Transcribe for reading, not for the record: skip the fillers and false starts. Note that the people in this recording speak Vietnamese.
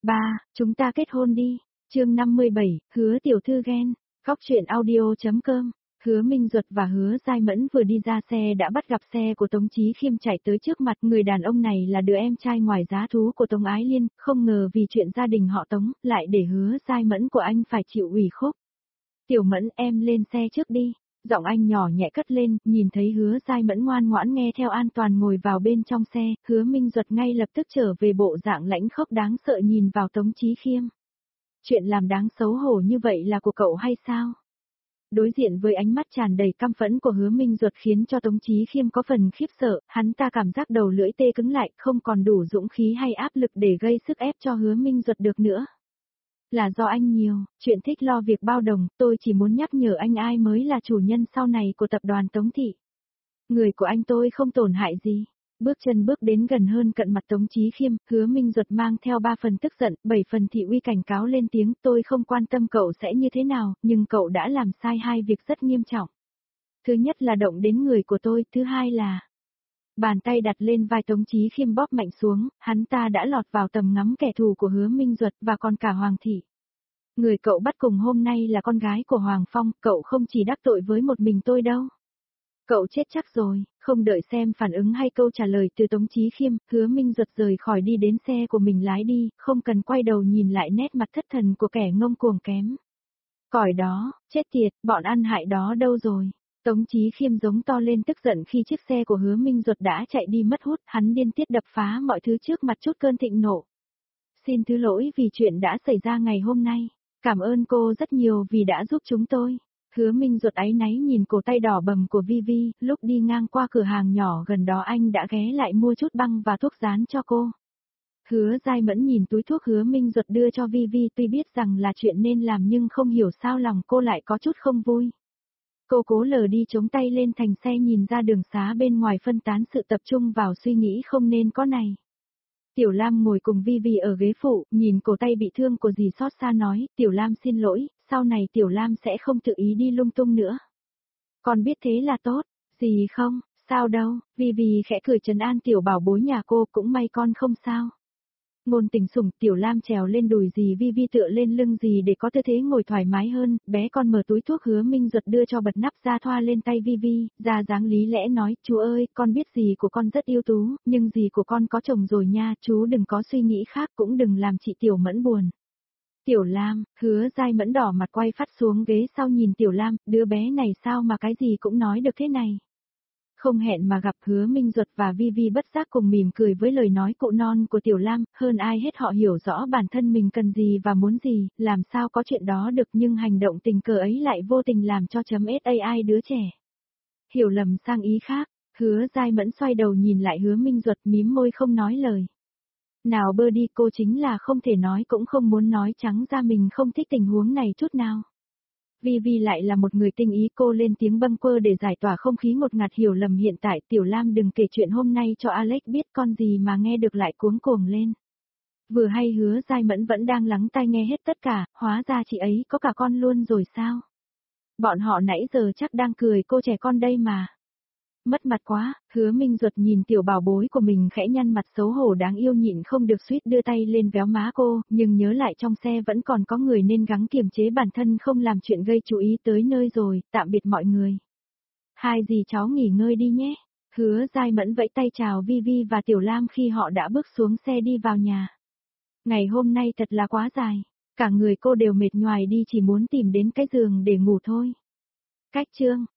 Ba, chúng ta kết hôn đi. Chương 57, Hứa tiểu thư ghen. Góc truyện audio.com. Hứa Minh Duật và Hứa Giai Mẫn vừa đi ra xe đã bắt gặp xe của Tống Chí Khiêm chạy tới trước mặt. Người đàn ông này là đứa em trai ngoài giá thú của Tống Ái Liên, không ngờ vì chuyện gia đình họ Tống, lại để Hứa Giai Mẫn của anh phải chịu ủy khúc. Tiểu Mẫn, em lên xe trước đi. Giọng anh nhỏ nhẹ cất lên, nhìn thấy Hứa Giai Mẫn ngoan ngoãn nghe theo an toàn ngồi vào bên trong xe, Hứa Minh Duật ngay lập tức trở về bộ dạng lãnh khốc đáng sợ nhìn vào Tống Chí Khiêm. Chuyện làm đáng xấu hổ như vậy là của cậu hay sao? Đối diện với ánh mắt tràn đầy căm phẫn của Hứa Minh Duật khiến cho Tống Chí Khiêm có phần khiếp sợ, hắn ta cảm giác đầu lưỡi tê cứng lại, không còn đủ dũng khí hay áp lực để gây sức ép cho Hứa Minh Duật được nữa. Là do anh nhiều, chuyện thích lo việc bao đồng, tôi chỉ muốn nhắc nhở anh ai mới là chủ nhân sau này của tập đoàn Tống Thị. Người của anh tôi không tổn hại gì. Bước chân bước đến gần hơn cận mặt Tống Chí Khiêm, Hứa Minh Duật mang theo 3 phần tức giận, 7 phần thị uy cảnh cáo lên tiếng, tôi không quan tâm cậu sẽ như thế nào, nhưng cậu đã làm sai 2 việc rất nghiêm trọng. Thứ nhất là động đến người của tôi, thứ hai là... Bàn tay đặt lên vai Tống Chí Khiêm bóp mạnh xuống, hắn ta đã lọt vào tầm ngắm kẻ thù của Hứa Minh Duật và còn cả Hoàng thị. Người cậu bắt cùng hôm nay là con gái của Hoàng Phong, cậu không chỉ đắc tội với một mình tôi đâu. Cậu chết chắc rồi, không đợi xem phản ứng hay câu trả lời từ Tống Chí Khiêm, Hứa Minh Duật rời khỏi đi đến xe của mình lái đi, không cần quay đầu nhìn lại nét mặt thất thần của kẻ ngông cuồng kém. Còi đó, chết tiệt, bọn ăn hại đó đâu rồi? Tống Chí Khiêm giống to lên tức giận khi chiếc xe của Hứa Minh Duật đã chạy đi mất hút, hắn điên tiết đập phá mọi thứ trước mặt chút cơn thịnh nộ. Xin thứ lỗi vì chuyện đã xảy ra ngày hôm nay, cảm ơn cô rất nhiều vì đã giúp chúng tôi. Hứa Minh Duật áy náy nhìn cổ tay đỏ bầm của Vivi, lúc đi ngang qua cửa hàng nhỏ gần đó anh đã ghé lại mua chút băng và thuốc dán cho cô. Hứa Giai Mẫn nhìn túi thuốc Hứa Minh Duật đưa cho Vivi, tuy biết rằng là chuyện nên làm nhưng không hiểu sao lòng cô lại có chút không vui. Cô cố lờ đi chống tay lên thành xe nhìn ra đường xá bên ngoài phân tán sự tập trung vào suy nghĩ không nên có này. Tiểu Lam ngồi cùng Vivi ở ghế phụ, nhìn cổ tay bị thương của dì xót xa nói, Tiểu Lam xin lỗi, sau này Tiểu Lam sẽ không tự ý đi lung tung nữa. Con biết thế là tốt, dì không, sao đâu, Vivi khẽ cười trấn an tiểu bảo bối nhà cô, cũng may con không sao. Ngôn Tình sủng, Tiểu Lam trèo lên đùi dì Vivi tựa lên lưng dì để có tư thế ngồi thoải mái hơn, bé con mở túi thuốc Hứa Minh Duật đưa cho bật nắp ra thoa lên tay Vivi, ra dáng lý lẽ nói, chú ơi, con biết dì của con rất ưu tú, nhưng dì của con có chồng rồi nha, chú đừng có suy nghĩ khác cũng đừng làm chị Tiểu Mẫn buồn. Tiểu Lam, Hứa Giai Mẫn đỏ mặt quay phát xuống ghế sau nhìn Tiểu Lam, đứa bé này sao mà cái gì cũng nói được thế này. Không hẹn mà gặp Hứa Minh Duật và Vivi bất giác cùng mỉm cười với lời nói cụ non của Tiểu Lam, hơn ai hết họ hiểu rõ bản thân mình cần gì và muốn gì, làm sao có chuyện đó được nhưng hành động tình cờ ấy lại vô tình làm cho .ai đứa trẻ. Hiểu lầm sang ý khác, Hứa Giai Mẫn xoay đầu nhìn lại Hứa Minh Duật mím môi không nói lời. Nào bơ đi, cô chính là không thể nói cũng không muốn nói trắng ra mình không thích tình huống này chút nào. Vivi lại là một người tinh ý, cô lên tiếng bâng quơ để giải tỏa không khí ngột ngạt hiểu lầm hiện tại. Tiểu Lam đừng kể chuyện hôm nay cho Alex biết, con gì mà nghe được lại cuống cuồng lên. Vừa hay Hứa Giai Mẫn vẫn đang lắng tai nghe hết tất cả, hóa ra chị ấy có cả con luôn rồi sao? Bọn họ nãy giờ chắc đang cười cô trẻ con đây mà. Mất mặt quá, Hứa Minh Duật nhìn tiểu bảo bối của mình khẽ nhăn mặt xấu hổ đáng yêu nhịn không được suýt đưa tay lên véo má cô, nhưng nhớ lại trong xe vẫn còn có người nên gắng kiềm chế bản thân không làm chuyện gây chú ý tới nơi rồi, tạm biệt mọi người. Hai dì cháu nghỉ ngơi đi nhé. Hứa Giai Mẫn vẫy tay chào Vivi và Tiểu Lam khi họ đã bước xuống xe đi vào nhà. Ngày hôm nay thật là quá dài, cả người cô đều mệt nhoài đi chỉ muốn tìm đến cái giường để ngủ thôi. Cách chương